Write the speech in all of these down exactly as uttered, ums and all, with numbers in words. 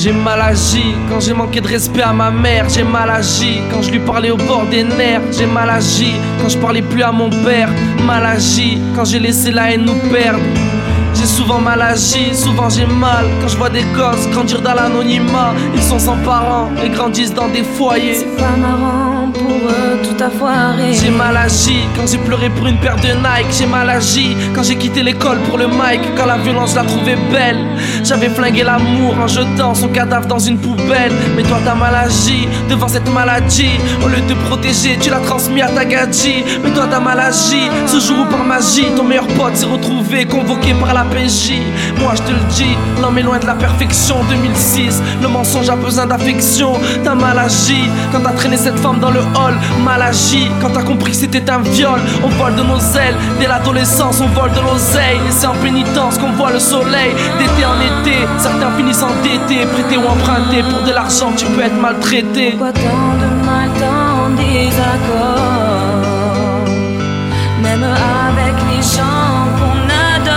J'ai mal agi quand j'ai manqué de respect à ma mère. J'ai mal agi quand je lui parlais au bord des nerfs. J'ai mal agi quand je parlais plus à mon père. Mal agi quand j'ai laissé la haine nous perdre. J'ai souvent mal agi, souvent j'ai mal quand je vois des gosses grandir dans l'anonymat. Ils sont sans parents et grandissent dans des foyers. C'est pas marrant pour eux, tout a foiré. J'ai mal agi quand j'ai pleuré pour une paire de Nike. J'ai mal agi quand j'ai quitté l'école pour le mic. Quand la violence je la trouvais belle. J'avais flingué l'amour en jetant son cadavre dans une poubelle. Mais toi t'as mal agi devant cette maladie. Au lieu de te protéger tu l'as transmis à ta gadji. Mais toi t'as mal agi ce jour où par magie ton meilleur pote s'est retrouvé convoqué par la P J. Moi je te le dis, l'homme est loin de la perfection. Deux mille six, le mensonge a besoin d'affection. T'as mal agi quand t'as traîné cette femme dans le hall. Mal agi quand t'as compris que c'était un viol. On vole de nos ailes, dès l'adolescence on vole de l'oseille. Et c'est en pénitence qu'on voit le soleil. D'été en été, certains finissent endettés. Prêter ou emprunter pour de l'argent tu peux être maltraité. Pourquoi tant de mal, tant de désaccords? Même avec les gens qu'on adore,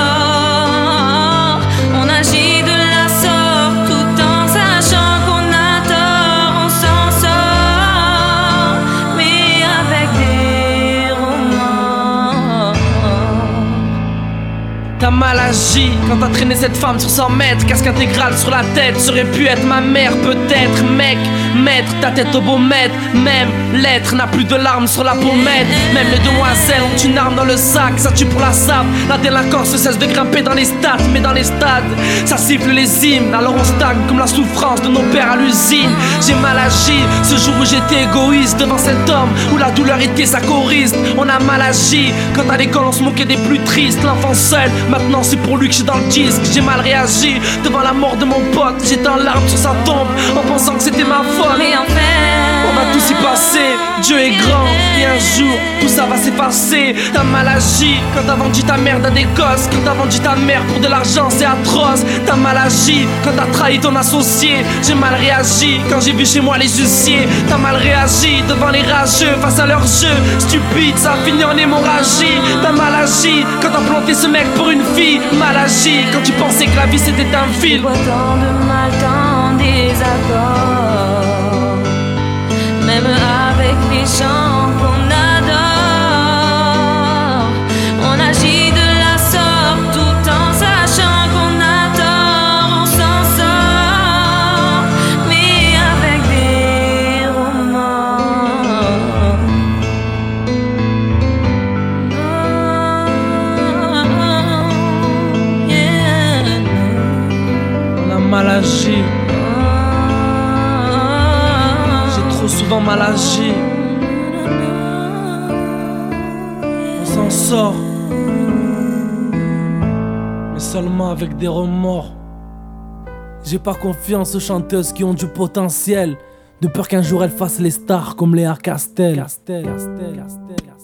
on agit de la sorte tout en sachant qu'on a tort. On s'en sort, mais avec des remords. T'as mal agi quand t'as traîné cette femme sur cent mètres. Casque intégral sur la tête, ça aurait pu être ma mère peut-être. Mec, mettre ta tête au beau maître. Même l'être n'a plus de larmes sur la pommette. Même les demoiselles ont une arme dans le sac. Ça tue pour la sape, la délinquance ne cesse de grimper dans les stats. Mais dans les stades, ça siffle les hymnes. Alors on stagne comme la souffrance de nos pères à l'usine. J'ai mal agi ce jour où j'étais égoïste devant cet homme où la douleur était sa choriste. On a mal agi quand à l'école on se moquait des plus tristes. L'enfant seul, maintenant c'est pour lui que je suis dans le disque. J'ai mal réagi devant la mort de mon pote. J'étais en larmes sur sa tombe en pensant que c'était ma faute. Mais en fait, on va tous y passer, Dieu est grand. Et un jour, tout ça va s'effacer. T'as mal agi quand t'as vendu ta mère à des gosses. Quand t'as vendu ta mère pour de l'argent, c'est atroce. T'as mal agi quand t'as trahi ton associé. J'ai mal réagi quand j'ai vu chez moi les huissiers. T'as mal réagi devant les rageux face à leur jeu stupide, ça a fini en hémorragie. T'as mal agi quand t'as planté ce mec pour une fille. Mal agi quand tu pensais que la vie c'était un film. pourquoi tant de mal, tant de désaccords? Même avec les gens qu'on adore, on agit de la sorte tout en sachant qu'on a tort. On s'en sort, mais avec des remords. Oh, yeah. On a mal agi, trop souvent mal agi. On s'en sort, mais seulement avec des remords. J'ai pas confiance aux chanteuses qui ont du potentiel, de peur qu'un jour elles fassent les stars comme Léa Castel. Castel, Castel, Castel.